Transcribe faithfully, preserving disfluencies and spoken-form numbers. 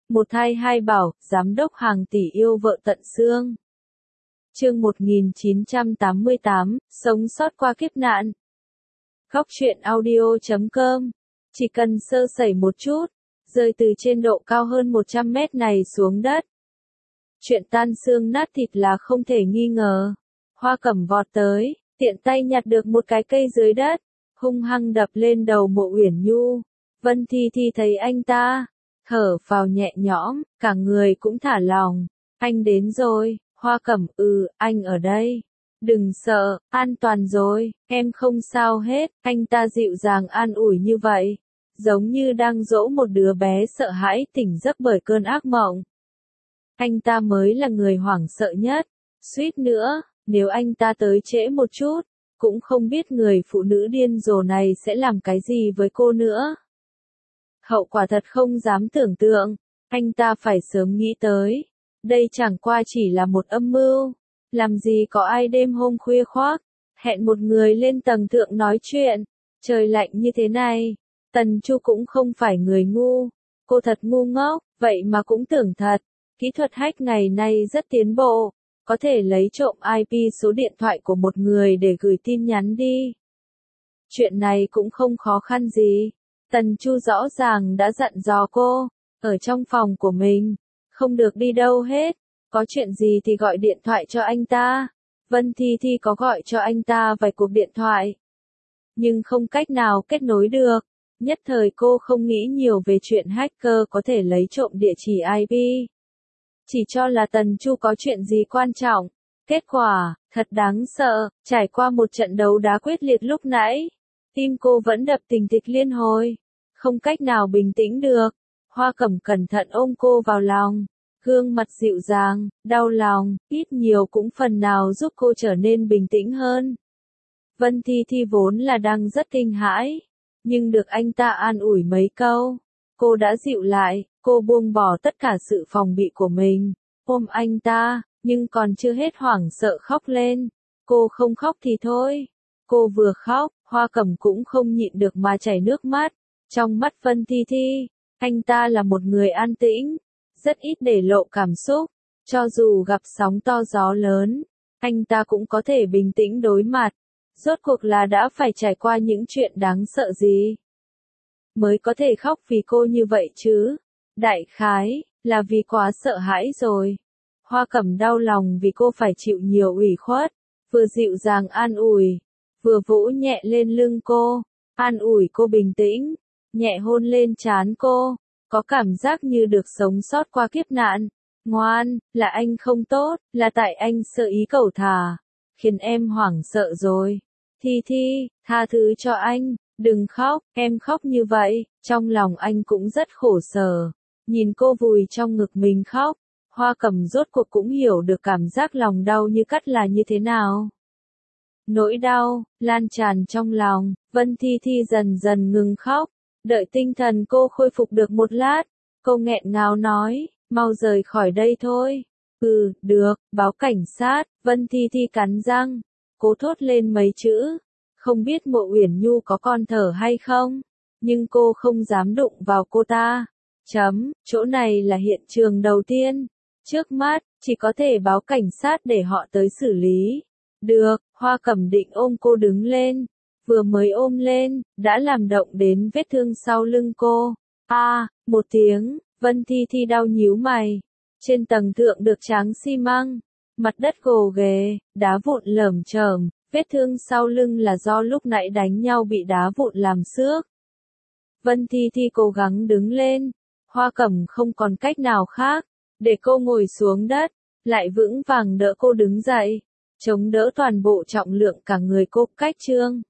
Một thai hai bảo, giám đốc hàng tỷ yêu vợ tận xương. Chương một nghìn chín trăm tám mươi tám, sống sót qua kiếp nạn. Góc truyện audio chấm com. Chỉ cần sơ sẩy một chút, rơi từ trên độ cao hơn một trăm mét này xuống đất. Chuyện tan xương nát thịt là không thể nghi ngờ. Hoa Cẩm vọt tới, tiện tay nhặt được một cái cây dưới đất, hung hăng đập lên đầu Mộ Uyển Nhu. Vân Thi Thi thấy anh ta, thở phào nhẹ nhõm, cả người cũng thả lòng. Anh đến rồi. Hoa Cẩm, ừ, anh ở đây. Đừng sợ, an toàn rồi, em không sao hết. Anh ta dịu dàng an ủi như vậy, giống như đang dỗ một đứa bé sợ hãi tỉnh giấc bởi cơn ác mộng. Anh ta mới là người hoảng sợ nhất. Suýt nữa, nếu anh ta tới trễ một chút, cũng không biết người phụ nữ điên rồ này sẽ làm cái gì với cô nữa. Hậu quả thật không dám tưởng tượng, anh ta phải sớm nghĩ tới. Đây chẳng qua chỉ là một âm mưu. Làm gì có ai đêm hôm khuya khoác, hẹn một người lên tầng thượng nói chuyện. Trời lạnh như thế này, Tần Chu cũng không phải người ngu. Cô thật ngu ngốc, vậy mà cũng tưởng thật. Kỹ thuật hack ngày nay rất tiến bộ, có thể lấy trộm i pê số điện thoại của một người để gửi tin nhắn đi. Chuyện này cũng không khó khăn gì. Tần Chu rõ ràng đã dặn dò cô, ở trong phòng của mình, không được đi đâu hết. Có chuyện gì thì gọi điện thoại cho anh ta. Vân Thi Thi có gọi cho anh ta vài cuộc điện thoại, nhưng không cách nào kết nối được. Nhất thời cô không nghĩ nhiều về chuyện hacker có thể lấy trộm địa chỉ i pê. Chỉ cho là Tần Chu có chuyện gì quan trọng. Kết quả, thật đáng sợ, trải qua một trận đấu đá quyết liệt lúc nãy, tim cô vẫn đập thình thịch liên hồi, không cách nào bình tĩnh được. Hoa Cẩm cẩn thận ôm cô vào lòng, gương mặt dịu dàng, đau lòng, ít nhiều cũng phần nào giúp cô trở nên bình tĩnh hơn. Vân Thi Thi vốn là đang rất kinh hãi, nhưng được anh ta an ủi mấy câu, cô đã dịu lại. Cô buông bỏ tất cả sự phòng bị của mình, ôm anh ta, nhưng còn chưa hết hoảng sợ khóc lên. Cô không khóc thì thôi. Cô vừa khóc, Hoa Cẩm cũng không nhịn được mà chảy nước mắt. Trong mắt Vân Thi Thi, anh ta là một người an tĩnh, rất ít để lộ cảm xúc. Cho dù gặp sóng to gió lớn, anh ta cũng có thể bình tĩnh đối mặt. Rốt cuộc là đã phải trải qua những chuyện đáng sợ gì mới có thể khóc vì cô như vậy chứ? Đại khái, là vì quá sợ hãi rồi. Hoa Cẩm đau lòng vì cô phải chịu nhiều ủy khuất, vừa dịu dàng an ủi, vừa vỗ nhẹ lên lưng cô, an ủi cô bình tĩnh, nhẹ hôn lên trán cô, có cảm giác như được sống sót qua kiếp nạn. Ngoan, là anh không tốt, là tại anh sơ ý cẩu thả, khiến em hoảng sợ rồi. Thi Thi, tha thứ cho anh, đừng khóc, em khóc như vậy, trong lòng anh cũng rất khổ sở. Nhìn cô vùi trong ngực mình khóc, Hoa Cẩm rốt cuộc cũng hiểu được cảm giác lòng đau như cắt là như thế nào. Nỗi đau lan tràn trong lòng, Vân Thi Thi dần dần ngừng khóc, đợi tinh thần cô khôi phục được một lát, cô nghẹn ngào nói, mau rời khỏi đây thôi. Ừ, được, báo cảnh sát. Vân Thi Thi cắn răng, cố thốt lên mấy chữ, không biết Mộ Uyển Nhu có con thở hay không, nhưng cô không dám đụng vào cô ta. Chấm, chỗ này là hiện trường đầu tiên. Trước mắt, chỉ có thể báo cảnh sát để họ tới xử lý. Được, Hoa Cẩm định ôm cô đứng lên. Vừa mới ôm lên, đã làm động đến vết thương sau lưng cô. A, à, một tiếng, Vân Thi Thi đau nhíu mày. Trên tầng thượng được tráng xi măng, mặt đất gồ ghề, đá vụn lởm chởm. Vết thương sau lưng là do lúc nãy đánh nhau bị đá vụn làm xước. Vân Thi Thi cố gắng đứng lên. Hoa Cẩm không còn cách nào khác, để cô ngồi xuống đất, lại vững vàng đỡ cô đứng dậy, chống đỡ toàn bộ trọng lượng cả người cô. Cách trương